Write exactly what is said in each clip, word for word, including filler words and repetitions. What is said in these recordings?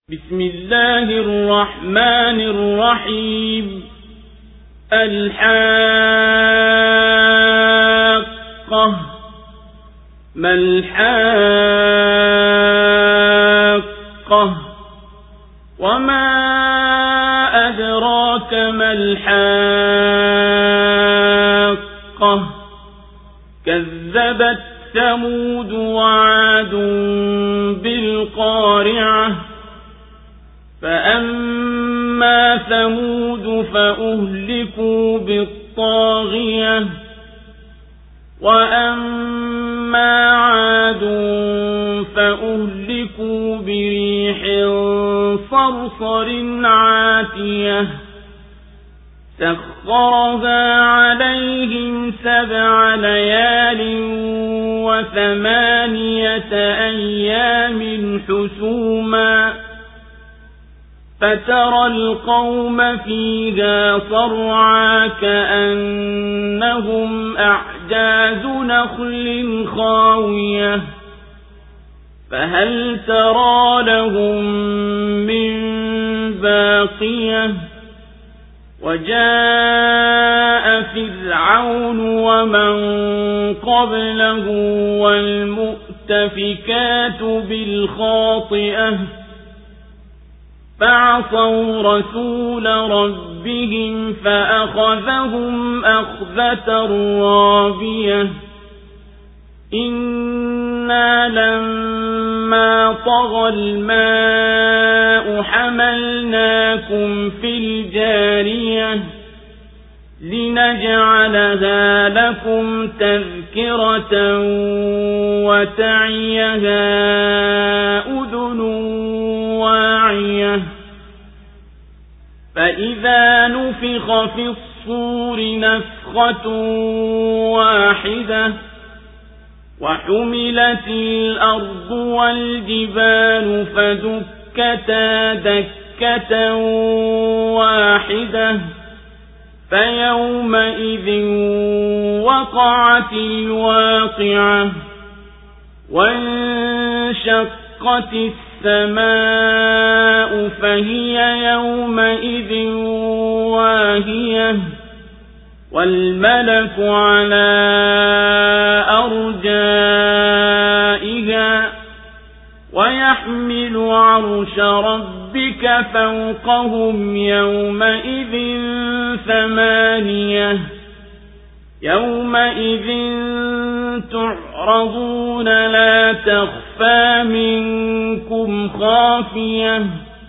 بسم الله الرحمن الرحيم الحاقة ما الحاقة وما أدراك ما الحاقة كذبت ثمود وعاد بالقارعة فأما ثمود فأهلكوا بالطاغية وأما عاد فأهلكوا بريح صرصر عاتية سخرها عليهم سبع ليال وثمانية أيام حسوما فترى القوم فيها صرعا كأنهم أعجاز نخل خاوية فهل ترى لهم من باقية وجاء فرعون ومن قبله والمؤتفكات بالخاطئة فعصوا رسول ربهم فأخذهم أخذة رابية إنا لما طغى الماء حملناكم في الجارية لنجعلها لكم تذكرة وتعيها أذن واعية فإذا نفخ في الصور نفخة واحدة وحملت الأرض والجبال فدكتا دكة واحدة فيومئذ وقعت الواقعة وانشقت السماء فهي يومئذ واهية والملك على أرجائها ويحمل عرش ربك فوقهم يومئذ ثمانية يومئذ تعرضون لا تخفى منكم خافية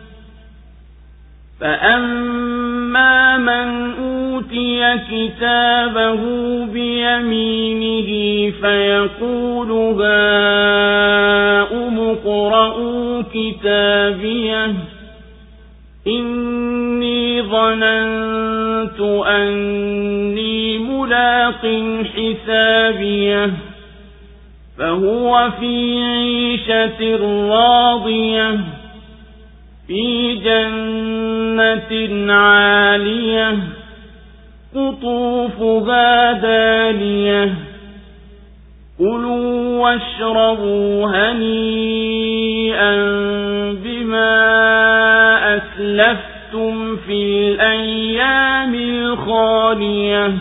فأما من أوتي كتابه بيمينه فيقول هاؤم اقرءوا كتابيه إني ظننت أني ملاق حسابيه فهو في عيشة راضية في جنة عالية قطوفها دانية كلوا واشربوا هنيئا بما أسلفتم في الأيام الخالية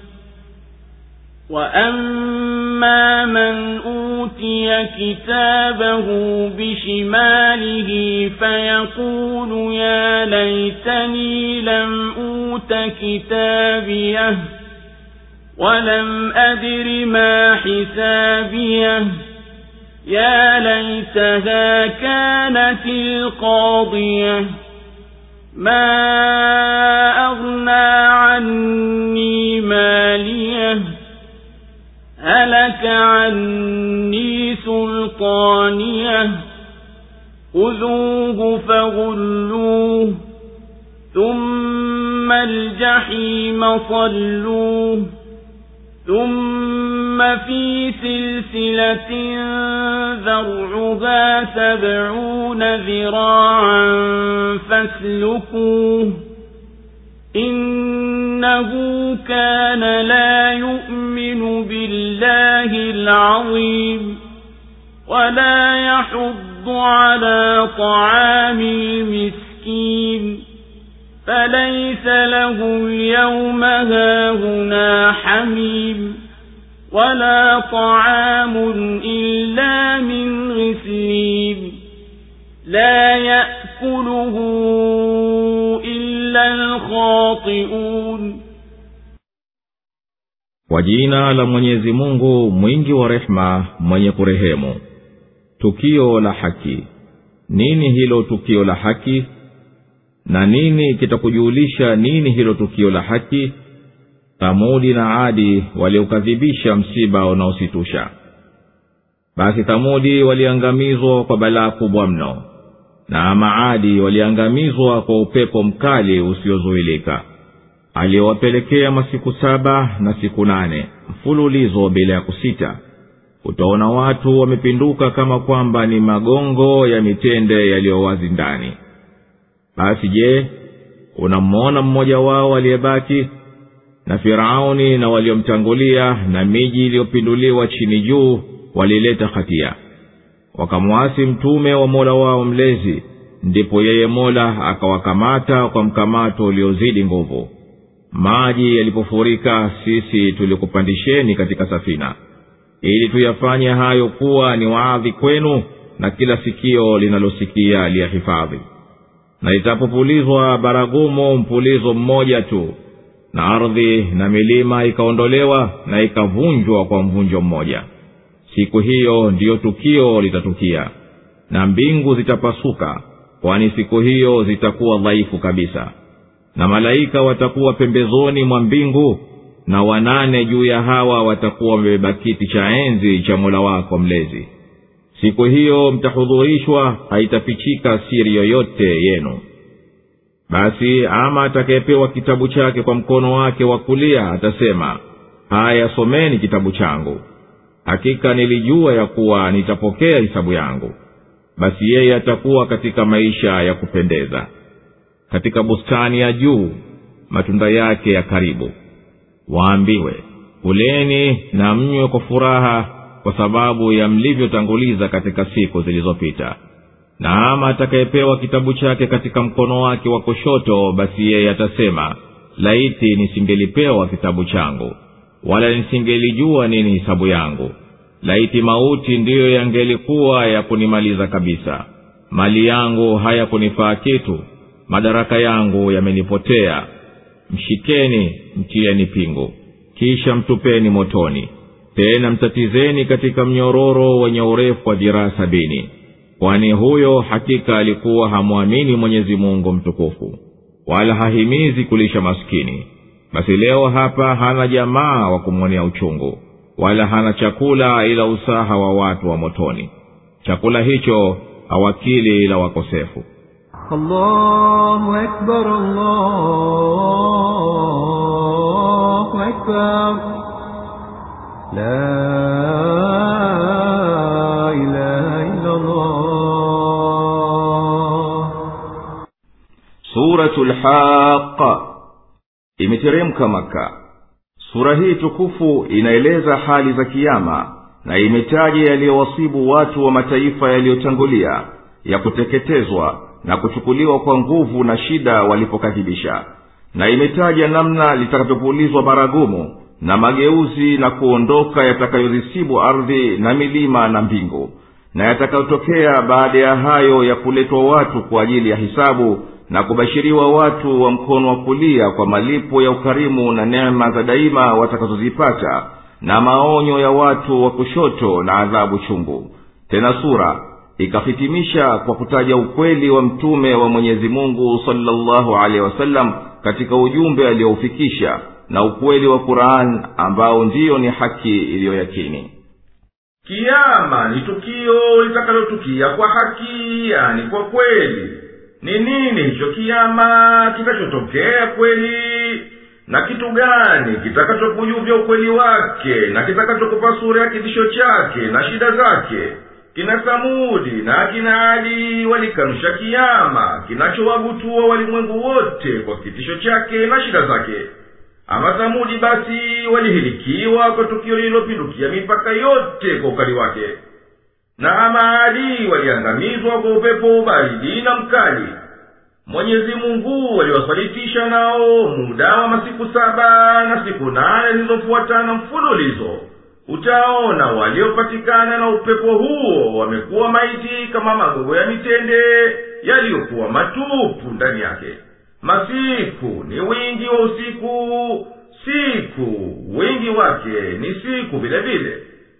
وأما من أوتي كتابه بشماله فيقول يا ليتني لم أوت كتابيه ولم أدر ما حسابيه يا ليتها كانت القاضية ما أغنى عني ماليه هلك عني سلطانيه خذوه فغلوه ثم الجحيم صلوه ثم في سلسلة ذرعها سبعون ذراعا فاسلكوه إنه كان لا يؤمن بالله العظيم ولا يحض على طعام المسكين فليس له اليوم هاهنا حميم ولا طعام إلا من غسلين لا يأكله إلا الخاطئون. Kwa jina la Mwenyezi Mungu mwingi wa rehema mwenye kurehemu. Tukio la haki. Nini hilo tukio la haki? Na nini kitakujulisha nini hilo tukio la haki? Thamudi na Adi waliokadhibisha msiba unaositusha. Basi Thamudi waliangamizwa kwa balaa kubwa mno, na Maadi waliangamizwa kwa upepo mkali usiozuilika aliyowapelekea masiku saba na siku nane mfululizo bila ya kusita. Utaona watu wamepinduka kama kwamba ni magongo ya mitende yaliyowazi ndani. Basi je, unamwona mmoja wao aliyebaki? Na Firauni na waliomtangulia na miji iliyopinduliwa chini juu walileta hatia, wakamwasi mtume wa Mola wao mlezi, ndipo yeye Mola akawakamata kwa mkamato uliozidi nguvu. Maji yalipofurika, sisi tulikupandisheni katika safina ili tuyafanye hayo kuwa ni waadhi kwenu, na kila sikio linalosikia liyahifadhi. Na itapopulizwa baragumu mpulizo mmoja tu, na ardhi na milima ikaondolewa na ikavunjwa kwa mvunjo mmoja, siku hiyo ndiyo tukio litatukia. Na mbingu zitapasuka, kwani siku hiyo zitakuwa dhaifu kabisa. Na malaika watakuwa pembezoni mwa mbingu, na wanane juu ya hawa watakuwa wamebeba kiti cha enzi cha Mola wako mlezi. Siku hiyo mtahudhurishwa, haitafichika siri yoyote yenu. Basi ama atakayepewa kitabu chake kwa mkono wake wa kulia atasema, haya, someni kitabu changu, hakika nilijua ya kuwa nitapokea hisabu yangu. Basi yeye atakuwa katika maisha ya kupendeza, katika bustani ya juu, matunda yake ya karibu. Waambiwe, kuleni na mnywe kwa furaha kwa sababu ya mlivyotanguliza katika siku zilizopita. Na ama atakayepewa kitabu chake katika mkono wake wa kushoto, basi yeye atasema, laiti nisingelipewa kitabu changu, wala nisingelijua nini hisabu yangu. Laiti mauti ndiyo yangelikuwa ya kunimaliza kabisa. Mali yangu hayakunifaa kitu, madaraka yangu yamenipotea. Mshikeni, mtieni pingu, kisha mtupeni motoni, tena mtatizeni katika mnyororo wenye urefu wa dhiraa sabini, kwani huyo hakika alikuwa hamwamini Mwenyezi Mungu mtukufu, wala hahimizi kulisha maskini. Basi leo hapa hana jamaa wa kumwonea uchungu, wala hana chakula ila usaha wa watu wa motoni. Chakula hicho hawakili ila wakosefu. Allahu Akbar, Allahu Akbar, la ilaha illa Allah. Suratul Haqqa imeteremka Maka. Sura hii tukufu inaeleza hali za kiyama na imetaja yaliyowasibu watu wa mataifa yaliyotangulia ya kuteketezwa na kuchukuliwa kwa nguvu na shida walipokadhibisha, na imetaja namna litakavyopulizwa baragumu na mageuzi na kuondoka yatakayozisibu ardhi na milima na mbingu, na yatakayotokea baada ya hayo ya kuletwa watu kwa ajili ya hisabu na kubashiriwa watu wa mkono wa kulia kwa malipo ya ukarimu na neema za daima watakazozipata, na maonyo ya watu wa kushoto na adhabu chungu. Tena sura ikafitimisha kwa kutaja ukweli wa mtume wa Mwenyezi Mungu sallallahu alaihi wasallam katika ujumbe aliyoufikisha, na ukweli wa Qur'an ambao ndiyo ni haki iliyoyakini. Kiyama ni tukio litakalotukia kwa haki, yani kwa kweli. Ni nini hicho kiyama kitachotokea kweli? Na kitu gani kitakachokujuvya ukweli wake na kitakachokupa sura ya kitisho chake na shida zake? Kina Thamudi na kina Adi walikanusha kiyama kinachowagutua walimwengu wote kwa kitisho chake na shida zake. Ama Thamudi basi walihilikiwa kwa tukio lililopindukia mipaka yote kwa ukali wake. na Maadi waliangamizwa kwa upepo baridi na mkali. Mwenyezi Mungu aliwasalitisha nao muda wa masiku saba na siku nane zilizofuatana mfululizo. Utaona waliopatikana na upepo huo wamekuwa maiti kama magogo ya mitende yaliyokuwa matupu ndani yake. Masiku ni wingi wa usiku, siku wingi wake ni siku vile vile.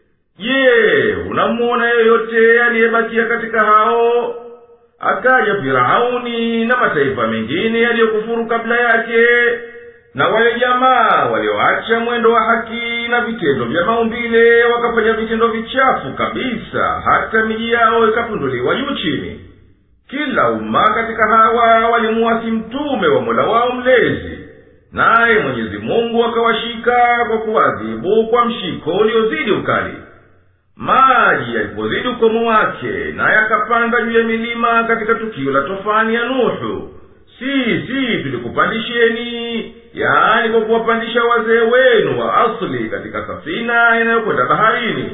Je, unamuona yoyote aliyebakia katika hao? Akaja Firauni na mataifa mengine yaliyokufuru kabla yake, na wale jamaa walioacha mwendo wa haki na vitendo vya maumbile wakafanya vitendo vichafu kabisa, hata miji yao ikapunduliwa juu chini. Kila umma katika hawa walimuasi mtume wa Mola wao mlezi, naye Mwenyezi Mungu akawashika kwa kuadhibu kwa mshiko uliozidi ukali. Maji yalipozidi ukomo wake na yakapanda juu ya milima katika tukio la tofani ya Nuhu, sisi tulikupandisheni, yaani kwa kuwapandisha wazee wenu wa asli katika safina inayokwenda baharini,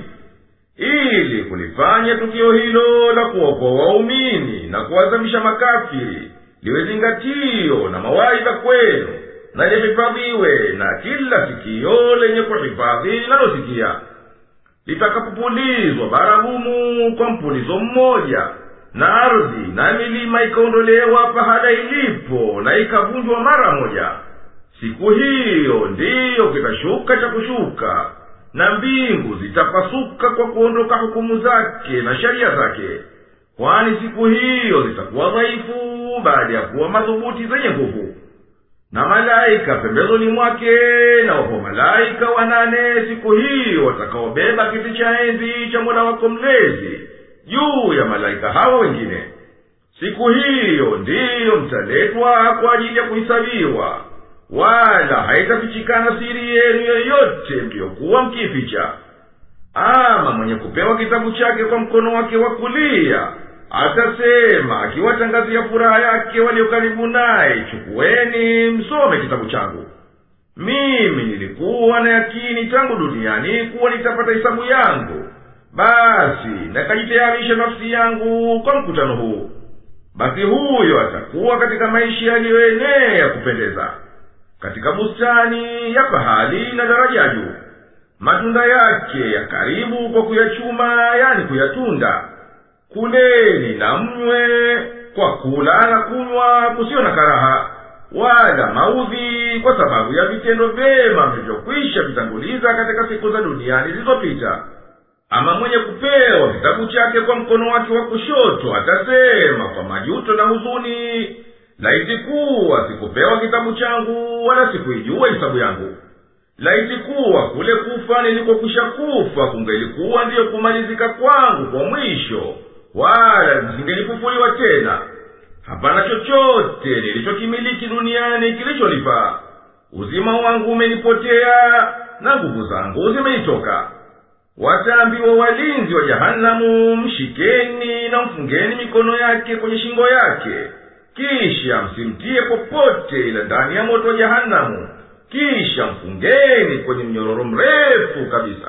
ili kulifanya tukio hilo la kuokoa waumini na kuwazamisha makafiri liwe zingatio na mawaidha kwenu, na lihifadhiwe na kila sikio lenye kuhifadhi linalosikia. Litakapopulizwa baragumu kwa mpulizo mmoja, na ardhi na milima ikaondolewa pahala ilipo na ikavunjwa mara moja, siku hiyo ndiyo kitashuka cha kushuka, na mbingu zitapasuka kwa kuondoka hukumu zake na sharia zake. Kwani siku hiyo zitakuwa dhaifu baada ya kuwa madhubuti zenye nguvu. Na malaika pembezoni mwake, na wapo malaika wanane siku hiyo watakaobeba kiti cha enzi cha Mola wako mlezi juu ya malaika hawa wengine. Siku hiyo ndiyo mtaletwa kwa ajili ya kuhisabiwa, wala haitafichikana siri yenu yoyote mliyokuwa mkificha. Ama mwenye kupewa kitabu chake kwa mkono wake wa kulia atasema akiwatangazia furaha yake walio karibu naye, chukueni msome kitabu changu. Mimi nilikuwa na yakini tangu duniani kuwa nitapata hisabu yangu, basi nakajitayarisha nafsi yangu kwa mkutano huu. Basi huyo atakuwa katika maisha yaliyoenea kupendeza, katika bustani ya fahari na daraja juu, matunda yake ya karibu kwa kuyachuma, yani kuyatunda. Kuleni na mnywe, kwa kula na kunywa kusio na karaha wala maudhi, kwa sababu ya vitendo vyema mlivyokwisha vitanguliza katika siku za duniani zilizopita. Ama mwenye kupewa kitabu chake kwa mkono wake wa kushoto atasema kwa majuto na huzuni, laiti kuwa sikupewa kitabu changu wala sikuijua hisabu yangu. Laiti kuwa kule kufa nilikokwisha kufa kungelikuwa ndiyo kumalizika kwangu kwa mwisho, wala nisingelifufuliwa tena. Hapana chochote nilichokimiliki duniani kilichonifaa. Uzima wangu umenipotea na nguvu zangu zimenitoka. Wataambiwa walinzi wa jahanamu, mshikeni na mfungeni mikono yake kwenye shingo yake, kisha msimtie popote ila ndani ya moto wa jahanamu, kisha mfungeni kwenye mnyororo mrefu kabisa.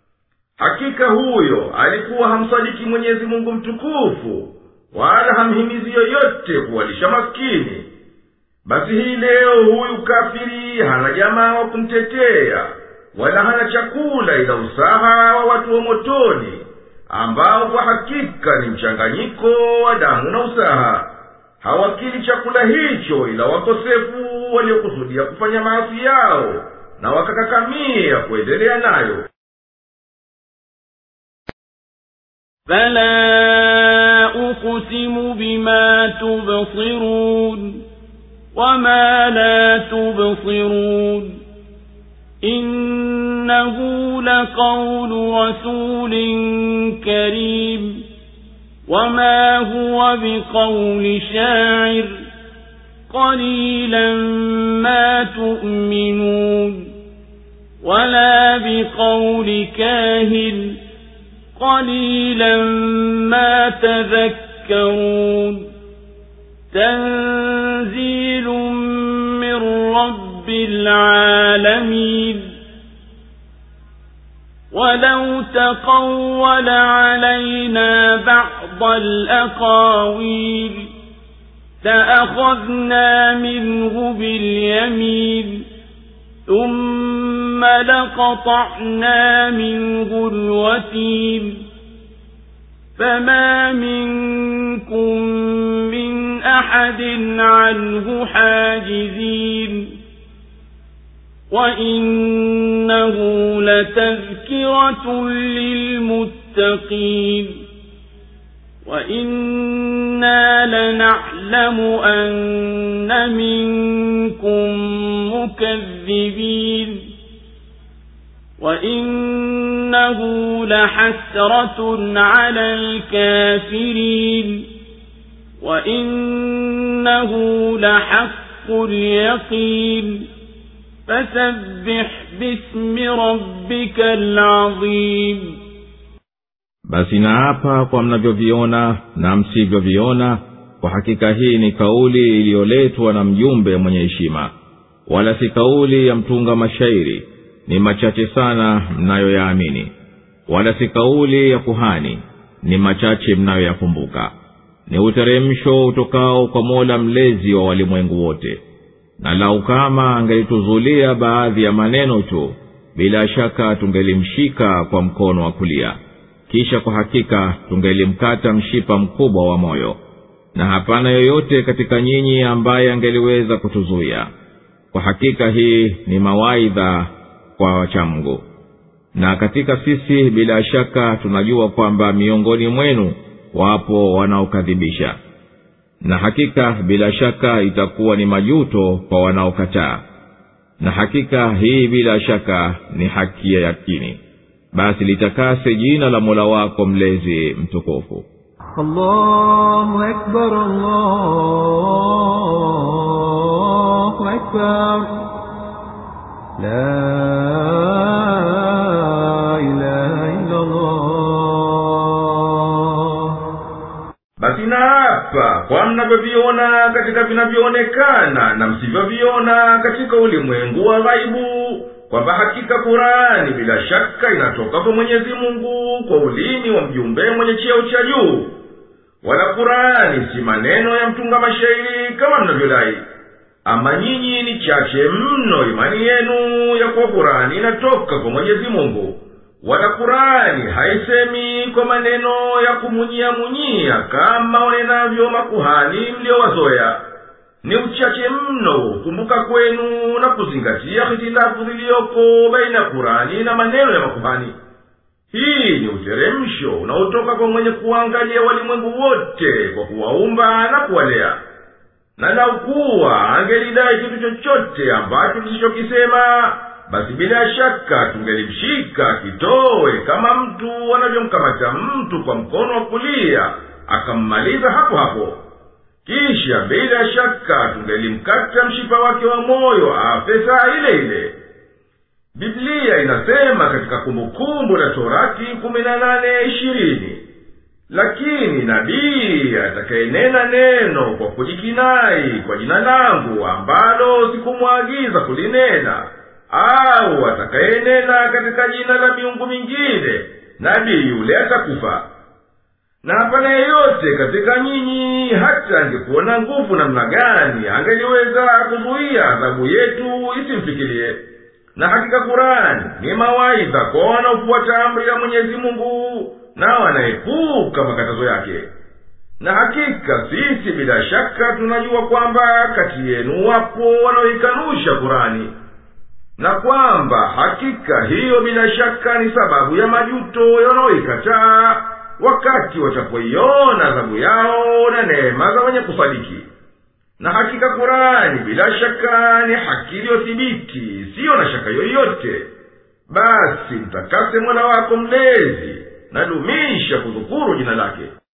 Hakika huyo alikuwa hamsadiki Mwenyezi Mungu mtukufu, wala hamhimizi yoyote kuwalisha maskini. Basi hii leo huyu kafiri hana jamaa wa kumtetea, wala hana chakula ila usaha wa watu wa motoni, ambao kwa hakika ni mchanganyiko wa damu na usaha. Hawakili chakula hicho ila wakosefu waliokusudia kufanya maasi yao na wakakakamia kuendelea nayo. فلا أقسم بما تبصرون وما لا تبصرون إنه لقول رسول كريم وما هو بقول شاعر قليلا ما تؤمنون ولا بقول كاهن قليلا ما تذكرون تنزيل من رب العالمين ولو تقول علينا بعض الأقاويل لأخذنا منه باليمين ثم لقطعنا منه الوتين فما منكم من أحد عنه حاجزين وإنه لتذكرة للمتقين وإنا لنعلم أن منكم مكذبين وإنه لحسرة على الكافرين وإنه لحق اليقين فسبح باسم ربك العظيم. basi naapa kwa mnavyoviona na msivyoviona, kwa hakika hii ni kauli iliyoletwa na mjumbe mwenye heshima, wala si kauli ya mtunga mashairi, ni machache sana mnayoyaamini, wala si kauli ya kuhani, ni machache mnayoyakumbuka. Ni uteremsho utokao kwa Mola mlezi wa walimwengu wote. Na lau kama angelituzulia baadhi ya maneno tu, bila shaka tungelimshika kwa mkono wa kulia, kisha kwa hakika tungelimkata mshipa mkubwa wa moyo, na hapana yoyote katika nyinyi ambaye angeliweza kutuzuia. Kwa hakika hii ni mawaidha kwa wachamgu. Na katika sisi bila shaka tunajua kwamba miongoni mwenu wapo wanaokadhibisha, na hakika bila shaka itakuwa ni majuto kwa wanaokataa. Na hakika hii bila shaka ni haki ya yakini. Basi litakase jina la Mola wako mlezi mtukufu. Allahu Akbar, Allahu Akbar, la ilaha illa Allah. Basi naapa kwa mnavyoviona katika vinavyoonekana na msivyoviona katika ulimwengu wa ghaibu, kwamba hakika Qur'ani bila shaka inatoka kwa Mwenyezi Mungu kwa ulimi wa mjumbe mwenye cheo cha juu. Wala Qur'ani si maneno ya mtunga mashairi kama mnavyodai. Ama nyinyi ni chache mno imani yenu ya kuwa Qur'ani inatoka kwa Mwenyezi Mungu. Wala Qur'ani haisemi kwa maneno ya kumunyia munyia kama wanenavyo makuhani mliowazoea. Ni uchache mno kumbuka kwenu na kuzingatia hitilafu ziliyoko baina Qur'ani na maneno ya makuhani. Hii ni uteremsho unaotoka kwa mwenye kuangalia walimwengu wote kwa kuwaumba na kuwalea. Na lau kuwa angelidai kitu chochote ambacho kisichokisema, basi bila shaka tungelimshika kitowe kama mtu anavyomkamata mtu kwa mkono wa kulia akammaliza hapo hapo. Kisha bila shaka tungelimkata mshipa wake wa moyo afe saa ile ile. Biblia inasema katika Kumbukumbu la Torati kumi na nane ishirini, lakini nabii atakayenena neno kwa kujikinai kwa jina langu ambalo sikumwagiza kulinena, au atakayenena katika jina la miungu mingine, nabii yule atakufa. Na hapana yeyote katika nyinyi hata angekuwa na nguvu namna gani angeliweza kuzuia adhabu yetu isimfikirie. Na hakika Qur'ani ni mawaidha kwa wanaofuata amri ya Mwenyezi Mungu na wanaepuka makatazo yake. Na hakika sisi bila shaka tunajua kwamba kati yenu wapo wanaoikanusha Qur'ani, na kwamba hakika hiyo bila shaka ni sababu ya majuto ya wanaoikataa wakati watapoiona adhabu yao na neema za wenye kusadiki. Na hakika Qur'ani bila shaka ni haki iliyothibiti, siyo na shaka yoyote. Basi mtakase Mola wako mlezi na dumisha kudhukuru jina lake.